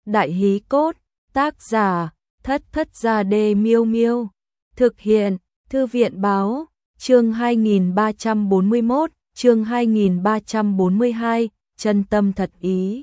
Đại hí cốt, tác giả, Thất Thất Gia Đê Miêu Miêu. Thực hiện, Thư viện báo, chương 2341, chương 2342, chân tâm thật ý.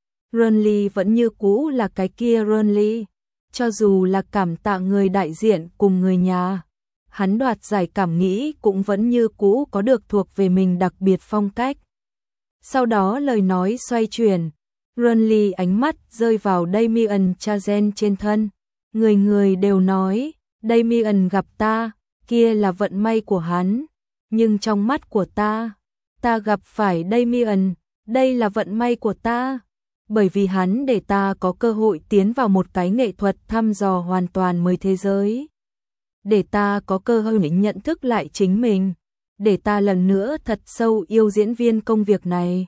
Renly vẫn như cũ là cái kia Renly. Cho dù là cảm tạ người đại diện cùng người nhà, hắn đoạt giải cảm nghĩ cũng vẫn như cũ có được thuộc về mình đặc biệt phong cách. Sau đó lời nói xoay chuyển, Renly ánh mắt rơi vào Damien Chazelle trên thân. Người người đều nói, Damien gặp ta, kia là vận may của hắn. Nhưng trong mắt của ta gặp phải Damien, đây là vận may của ta. Bởi vì hắn để ta có cơ hội tiến vào một cái nghệ thuật thăm dò hoàn toàn mới thế giới. Để ta có cơ hội nhận thức lại chính mình. Để ta lần nữa thật sâu yêu diễn viên công việc này.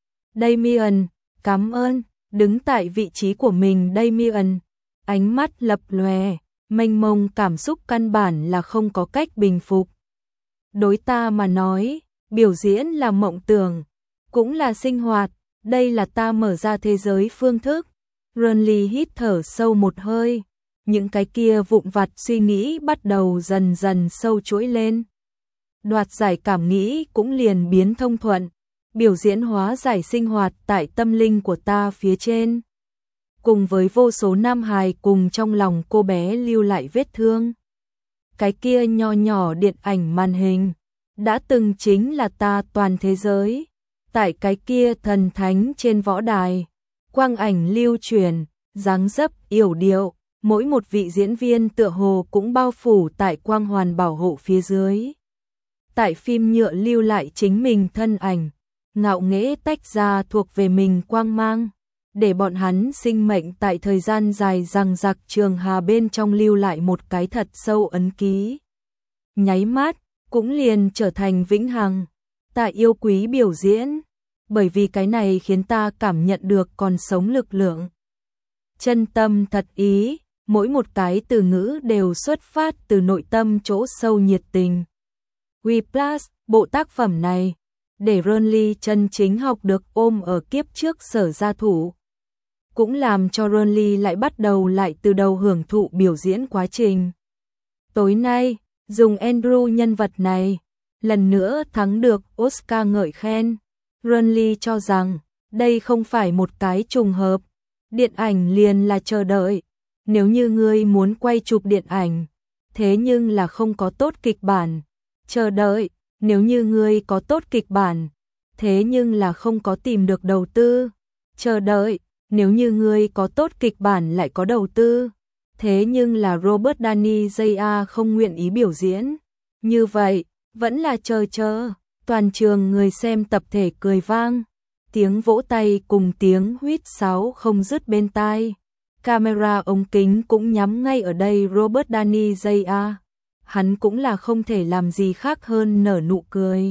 Damien, cảm ơn. Đứng tại vị trí của mình Damien, ánh mắt lập lòe, mênh mông cảm xúc căn bản là không có cách bình phục. Đối ta mà nói, biểu diễn là mộng tưởng, cũng là sinh hoạt, đây là ta mở ra thế giới phương thức. Renly hít thở sâu một hơi, những cái kia vụn vặt suy nghĩ bắt đầu dần dần sâu chuỗi lên. Đoạt giải cảm nghĩ cũng liền biến thông thuận, biểu diễn hóa giải sinh hoạt tại tâm linh của ta phía trên. Cùng với vô số nam hài cùng trong lòng cô bé lưu lại vết thương. Cái kia nho nhỏ điện ảnh màn hình, đã từng chính là ta toàn thế giới. Tại cái kia thần thánh trên võ đài, quang ảnh lưu truyền, dáng dấp yểu điệu, mỗi một vị diễn viên tựa hồ cũng bao phủ tại quang hoàn bảo hộ phía dưới. Tại phim nhựa lưu lại chính mình thân ảnh, ngạo nghễ tách ra thuộc về mình quang mang, để bọn hắn sinh mệnh tại thời gian dài dằng dặc trường hà bên trong lưu lại một cái thật sâu ấn ký. Nháy mắt, cũng liền trở thành vĩnh hằng. Ta yêu quý biểu diễn, bởi vì cái này khiến ta cảm nhận được còn sống lực lượng. Chân tâm thật ý, mỗi một cái từ ngữ đều xuất phát từ nội tâm chỗ sâu nhiệt tình. Whiplash, bộ tác phẩm này, để Renly chân chính học được ôm ở kiếp trước sở gia thủ. Cũng làm cho Renly lại bắt đầu lại từ đầu hưởng thụ biểu diễn quá trình. Tối nay, dùng Andrew nhân vật này, lần nữa thắng được Oscar ngợi khen. Renly cho rằng, đây không phải một cái trùng hợp. Điện ảnh liền là chờ đợi. Nếu như ngươi muốn quay chụp điện ảnh, thế nhưng là không có tốt kịch bản, chờ đợi. Nếu như ngươi có tốt kịch bản, thế nhưng là không có tìm được đầu tư, chờ đợi. Nếu như ngươi có tốt kịch bản lại có đầu tư, thế nhưng là Robert Downey Jr. không nguyện ý biểu diễn. Như vậy, vẫn là chờ. Toàn trường người xem tập thể cười vang, tiếng vỗ tay cùng tiếng huýt sáo không dứt bên tai. Camera ống kính cũng nhắm ngay ở đây Robert Downey Jr. Hắn cũng là không thể làm gì khác hơn nở nụ cười.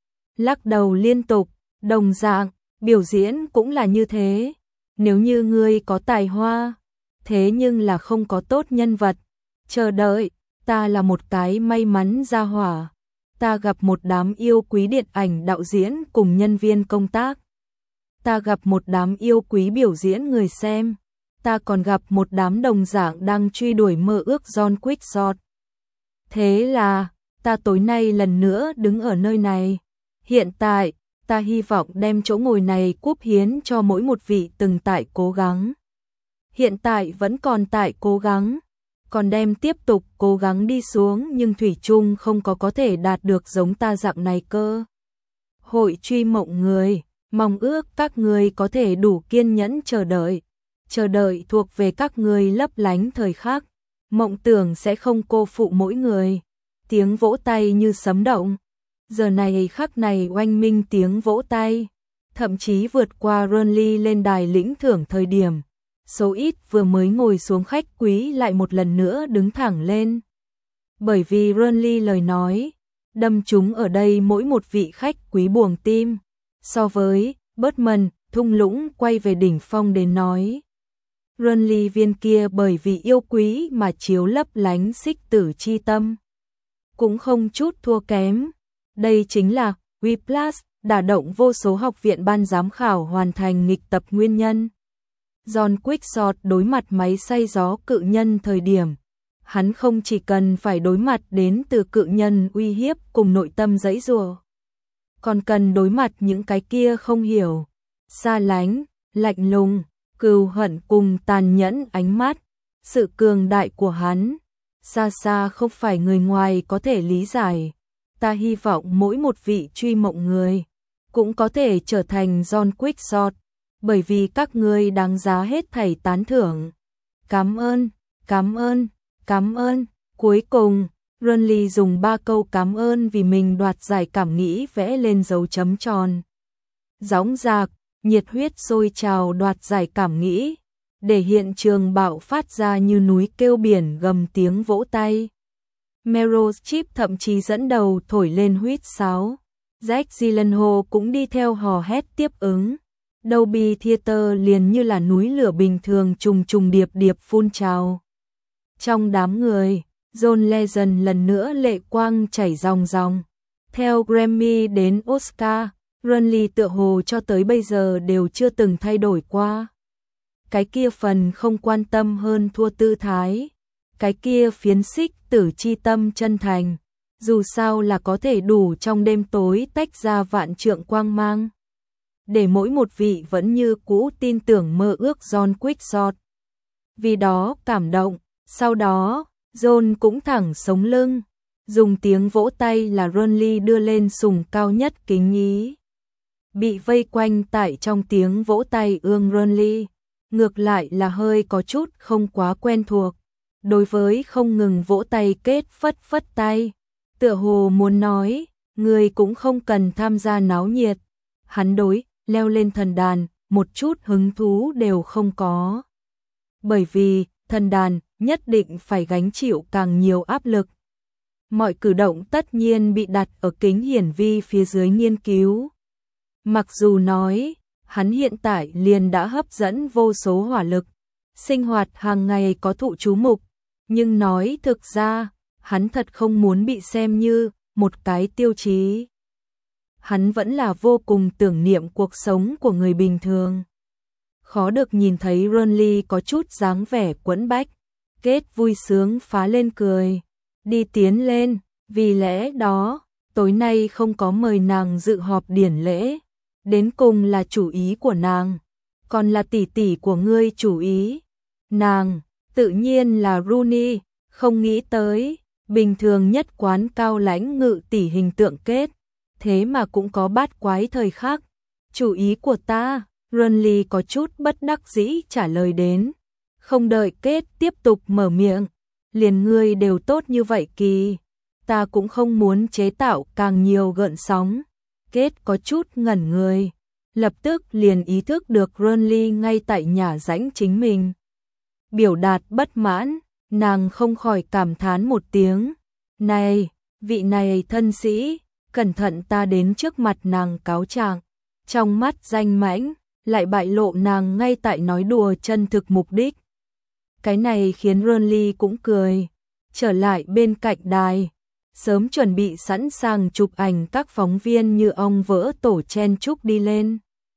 Lắc đầu liên tục, đồng dạng, biểu diễn cũng là như thế. Nếu như ngươi có tài hoa, thế nhưng là không có tốt nhân vật, chờ đợi, ta là một cái may mắn gia hỏa. Ta gặp một đám yêu quý điện ảnh đạo diễn cùng nhân viên công tác. Ta gặp một đám yêu quý biểu diễn người xem. Ta còn gặp một đám đồng dạng đang truy đuổi mơ ước John Quick. Thế là, ta tối nay lần nữa đứng ở nơi này. Hiện tại, ta hy vọng đem chỗ ngồi này cúp hiến cho mỗi một vị từng tại cố gắng. Hiện tại vẫn còn tại cố gắng, còn đem tiếp tục cố gắng đi xuống nhưng thủy chung không có thể đạt được giống ta dạng này cơ. Hội truy mộng người, mong ước các người có thể đủ kiên nhẫn chờ đợi thuộc về các người lấp lánh thời khắc. Mộng tưởng sẽ không cô phụ mỗi người. Tiếng vỗ tay như sấm động. Giờ này khắc này oanh minh tiếng vỗ tay, thậm chí vượt qua Renly lên đài lĩnh thưởng thời điểm. Số ít vừa mới ngồi xuống khách quý lại một lần nữa đứng thẳng lên. Bởi vì Renly lời nói, đâm trúng ở đây mỗi một vị khách quý buồng tim. So với Bertman, thung lũng quay về đỉnh phong đến nói. Renly viên kia bởi vì yêu quý mà chiếu lấp lánh xích tử chi tâm. Cũng không chút thua kém. Đây chính là Whiplash, đả động vô số học viện ban giám khảo hoàn thành nghịch tập nguyên nhân. John Quickshot đối mặt máy xay gió cự nhân thời điểm, hắn không chỉ cần phải đối mặt đến từ cự nhân uy hiếp cùng nội tâm giãy giụa, còn cần đối mặt những cái kia không hiểu, xa lánh, lạnh lùng, cừu hận cùng tàn nhẫn ánh mắt. Sự cường đại của hắn, xa xa không phải người ngoài có thể lý giải. Ta hy vọng mỗi một vị truy mộng người cũng có thể trở thành John Quickshot, bởi vì các ngươi đáng giá hết thảy tán thưởng. Cảm ơn, cảm ơn, cảm ơn. Cuối cùng, Renly dùng 3 câu cảm ơn vì mình đoạt giải cảm nghĩ vẽ lên dấu chấm tròn. Dõng dạc, nhiệt huyết sôi trào đoạt giải cảm nghĩ, để hiện trường bạo phát ra như núi kêu biển gầm tiếng vỗ tay. Meryl Streep thậm chí dẫn đầu thổi lên huýt sáo. Jake Gyllenhaal cũng đi theo hò hét tiếp ứng. Dolby Theater liền như là núi lửa bình thường trùng trùng điệp điệp phun trào. Trong đám người, John Legend lần nữa lệ quang chảy ròng ròng. Theo Grammy đến Oscar, Renly tựa hồ cho tới bây giờ đều chưa từng thay đổi qua. Cái kia phần không quan tâm hơn thua tư thái, cái kia phiến xích tử chi tâm chân thành, dù sao là có thể đủ trong đêm tối tách ra vạn trượng quang mang. Để mỗi một vị vẫn như cũ tin tưởng mơ ước John Quickshot. Vì đó cảm động, sau đó, John cũng thẳng sống lưng, dùng tiếng vỗ tay là Renly đưa lên sùng cao nhất kính ý. Bị vây quanh tại trong tiếng vỗ tay ương Renly, ngược lại là hơi có chút không quá quen thuộc. Đối với không ngừng vỗ tay kết phất phất tay, tựa hồ muốn nói, người cũng không cần tham gia náo nhiệt. Hắn đối, leo lên thần đàn, một chút hứng thú đều không có. Bởi vì, thần đàn nhất định phải gánh chịu càng nhiều áp lực. Mọi cử động tất nhiên bị đặt ở kính hiển vi phía dưới nghiên cứu. Mặc dù nói, hắn hiện tại liền đã hấp dẫn vô số hỏa lực, sinh hoạt hàng ngày có thụ chú mục, nhưng nói thực ra, hắn thật không muốn bị xem như một cái tiêu chí. Hắn vẫn là vô cùng tưởng niệm cuộc sống của người bình thường. Khó được nhìn thấy Renly có chút dáng vẻ quẫn bách, Kết vui sướng phá lên cười, đi tiến lên, vì lẽ đó, tối nay không có mời nàng dự họp điển lễ, đến cùng là chủ ý của nàng, còn là tỷ tỷ của ngươi chủ ý. Nàng, tự nhiên là Rooney, không nghĩ tới, bình thường nhất quán cao lãnh ngự tỷ hình tượng Kết, thế mà cũng có bát quái thời khắc. Chủ ý của ta, Renly có chút bất đắc dĩ trả lời đến. Không đợi Kết tiếp tục mở miệng, liền ngươi đều tốt như vậy Kỳ, ta cũng không muốn chế tạo càng nhiều gợn sóng. Kết có chút ngẩn người, lập tức liền ý thức được Renly ngay tại nhà rãnh chính mình. Biểu đạt bất mãn, nàng không khỏi cảm thán một tiếng. Này, vị này thân sĩ, cẩn thận ta đến trước mặt nàng cáo trạng. Trong mắt danh mãnh, lại bại lộ nàng ngay tại nói đùa chân thực mục đích. Cái này khiến Renly cũng cười, trở lại bên cạnh đài, sớm chuẩn bị sẵn sàng chụp ảnh các phóng viên như ong vỡ tổ chen chúc đi lên.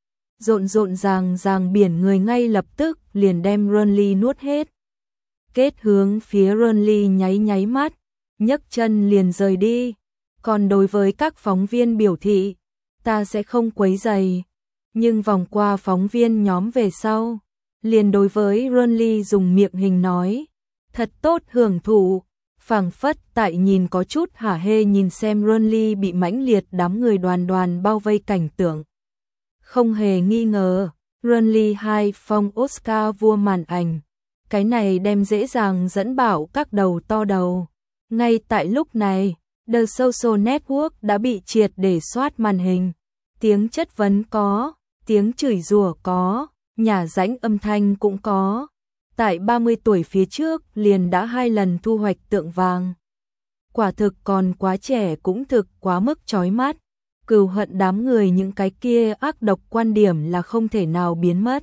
Rộn rộn ràng biển người ngay lập tức liền đem Renly nuốt hết. Kết hướng phía Renly nháy nháy mắt, nhấc chân liền rời đi. Còn đối với các phóng viên biểu thị, ta sẽ không quấy rầy. Nhưng vòng qua phóng viên nhóm về sau, liền đối với Renly dùng miệng hình nói, thật tốt hưởng thụ, phảng phất tại nhìn có chút hả hê nhìn xem Renly bị mãnh liệt đám người đoàn đoàn bao vây cảnh tượng. Không hề nghi ngờ, Renly 2 phong Oscar vua màn ảnh, cái này đem dễ dàng dẫn bảo các đầu to đầu. Ngay tại lúc này, The Social Network đã bị triệt để soát màn hình, tiếng chất vấn có, tiếng chửi rủa có, nhả rãnh âm thanh cũng có. Tại 30 tuổi phía trước liền đã 2 lần thu hoạch tượng vàng. Quả thực còn quá trẻ cũng thực quá mức chói mắt. Cừu hận đám người những cái kia ác độc quan điểm là không thể nào biến mất.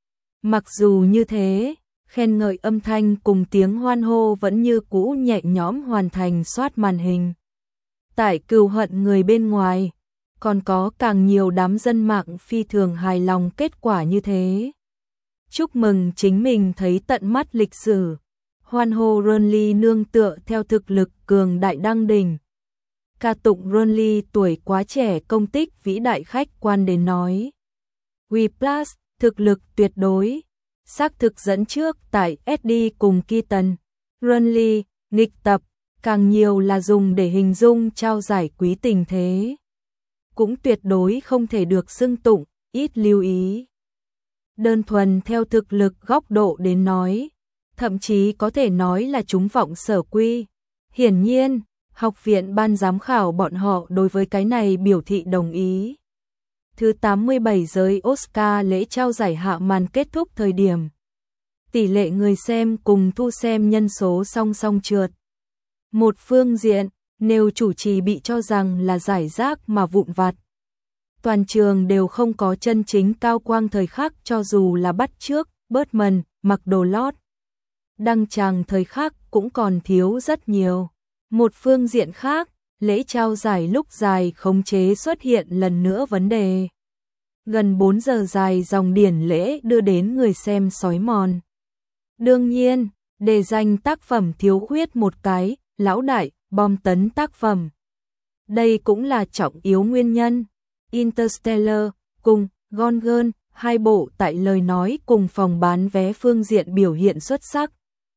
Mặc dù như thế, khen ngợi âm thanh cùng tiếng hoan hô vẫn như cũ nhẹ nhõm hoàn thành soát màn hình. Tại cừu hận người bên ngoài, còn có càng nhiều đám dân mạng phi thường hài lòng kết quả như thế. Chúc mừng chính mình thấy tận mắt lịch sử. Hoan hô Ronly nương tựa theo thực lực cường đại đăng đỉnh. Ca tụng Ronly tuổi quá trẻ công tích vĩ đại khách quan đến nói. WePlus, thực lực tuyệt đối. Xác thực dẫn trước tại SD cùng Keaton. Ronly, nghịch tập, càng nhiều là dùng để hình dung trao giải quý tình thế. Cũng tuyệt đối không thể được xưng tụng, ít lưu ý. Đơn thuần theo thực lực góc độ đến nói, thậm chí có thể nói là chúng vọng sở quy. Hiển nhiên, học viện ban giám khảo bọn họ đối với cái này biểu thị đồng ý. Thứ 87 giới Oscar lễ trao giải hạ màn kết thúc thời điểm. Tỷ lệ người xem cùng thu xem nhân số song song trượt. Một phương diện, nếu chủ trì bị cho rằng là giải rác mà vụn vặt. Toàn trường đều không có chân chính cao quang thời khắc cho dù là bắt chước, Birdman, mặc đồ lót. Đăng tràng thời khắc cũng còn thiếu rất nhiều. Một phương diện khác, lễ trao giải lúc dài khống chế xuất hiện lần nữa vấn đề. Gần 4 giờ dài dòng điển lễ đưa đến người xem sói mòn. Đương nhiên, đề danh tác phẩm thiếu khuyết một cái, lão đại, bom tấn tác phẩm. Đây cũng là trọng yếu nguyên nhân. Interstellar cùng Gone Girl, hai bộ tại lời nói cùng phòng bán vé phương diện biểu hiện xuất sắc.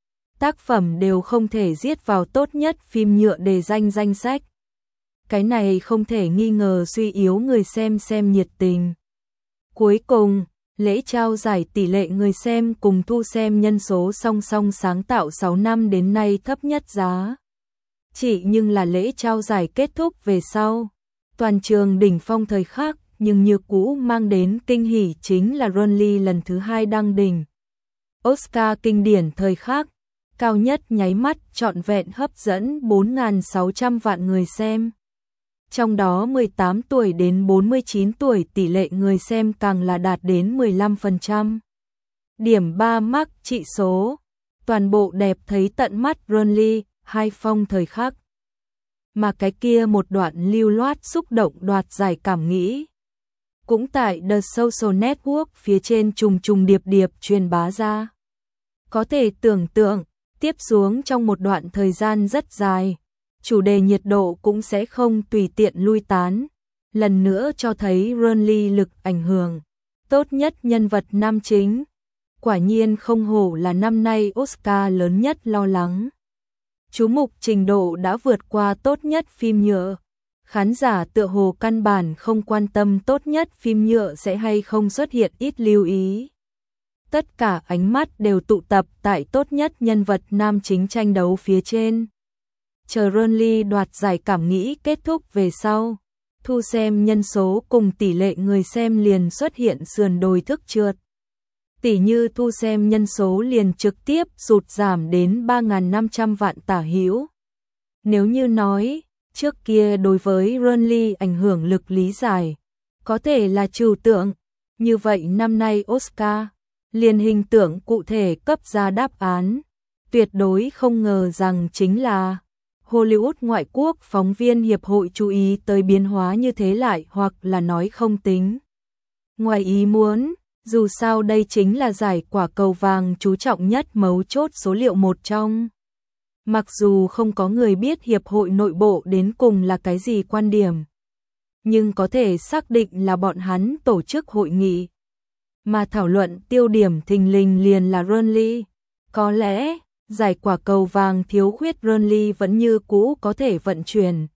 Tác phẩm đều không thể giết vào tốt nhất phim nhựa đề danh danh sách. Cái này không thể nghi ngờ suy yếu người xem nhiệt tình. Cuối cùng, lễ trao giải tỷ lệ người xem cùng thu xem nhân số song song sáng tạo 6 năm đến nay thấp nhất giá. Chỉ nhưng là lễ trao giải kết thúc về sau. Toàn trường đỉnh phong thời khắc, nhưng như cũ mang đến kinh hỉ chính là Ronly lần thứ 2 đăng đỉnh. Oscar kinh điển thời khắc, cao nhất nháy mắt trọn vẹn hấp dẫn 4.600 vạn người xem. Trong đó 18 tuổi đến 49 tuổi tỷ lệ người xem càng là đạt đến 15%. Điểm 3 mắc trị số, toàn bộ đẹp thấy tận mắt Ronly, hai phong thời khắc. Mà cái kia một đoạn lưu loát xúc động đoạt giải cảm nghĩ. Cũng tại The Social Network phía trên trùng điệp truyền bá ra. Có thể tưởng tượng, tiếp xuống trong một đoạn thời gian rất dài, chủ đề nhiệt độ cũng sẽ không tùy tiện lui tán. Lần nữa cho thấy Ronly lực ảnh hưởng. Tốt nhất nhân vật nam chính. Quả nhiên không hổ là năm nay Oscar lớn nhất lo lắng. Chú mục trình độ đã vượt qua tốt nhất phim nhựa. Khán giả tựa hồ căn bản không quan tâm tốt nhất phim nhựa sẽ hay không xuất hiện, ít lưu ý. Tất cả ánh mắt đều tụ tập tại tốt nhất nhân vật nam chính tranh đấu phía trên. Chờ Ronly đoạt giải cảm nghĩ kết thúc về sau, thu xem nhân số cùng tỷ lệ người xem liền xuất hiện sườn đồi thức trượt. Tỷ như thu xem nhân số liền trực tiếp sụt giảm đến 3.500 vạn tả hữu. Nếu như nói, trước kia đối với Ronly ảnh hưởng lực lý giải, có thể là trừu tượng, như vậy năm nay Oscar, liền hình tượng cụ thể cấp ra đáp án. Tuyệt đối không ngờ rằng chính là Hollywood ngoại quốc phóng viên hiệp hội chú ý tới biến hóa như thế lại hoặc là nói không tính. Ngoài ý muốn, dù sao đây chính là giải quả cầu vàng chú trọng nhất mấu chốt số liệu một trong. Mặc dù không có người biết hiệp hội nội bộ đến cùng là cái gì quan điểm, nhưng có thể xác định là bọn hắn tổ chức hội nghị. Mà thảo luận tiêu điểm thình lình liền là Ronly. Có lẽ, giải quả cầu vàng thiếu khuyết Ronly vẫn như cũ có thể vận chuyển.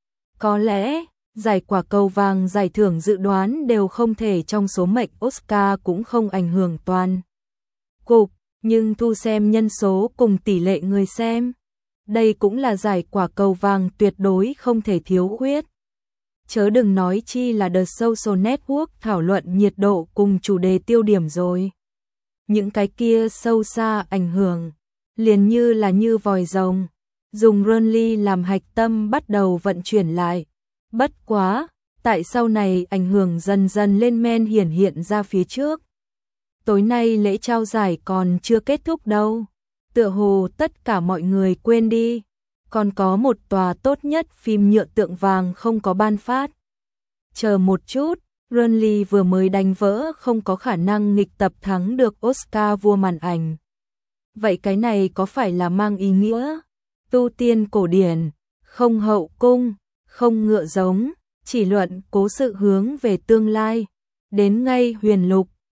Có lẽ, giải quả cầu vàng giải thưởng dự đoán đều không thể trong số mệnh Oscar cũng không ảnh hưởng toàn cục, nhưng thu xem nhân số cùng tỷ lệ người xem. Đây cũng là giải quả cầu vàng tuyệt đối không thể thiếu khuyết. Chớ đừng nói chi là The Social Network thảo luận nhiệt độ cùng chủ đề tiêu điểm rồi. Những cái kia sâu xa ảnh hưởng, liền như là như vòi rồng, dùng Ronly làm hạch tâm bắt đầu vận chuyển lại. Bất quá, tại sau này ảnh hưởng dần dần lên men hiện ra phía trước. Tối nay lễ trao giải còn chưa kết thúc đâu. Tựa hồ tất cả mọi người quên đi. Còn có một tòa tốt nhất phim nhựa tượng vàng không có ban phát. Chờ một chút, Burnley vừa mới đánh vỡ không có khả năng nghịch tập thắng được Oscar vua màn ảnh. Vậy cái này có phải là mang ý nghĩa tu tiên cổ điển, không hậu cung, không ngựa giống, chỉ luận cố sự hướng về tương lai, đến ngay huyền lục,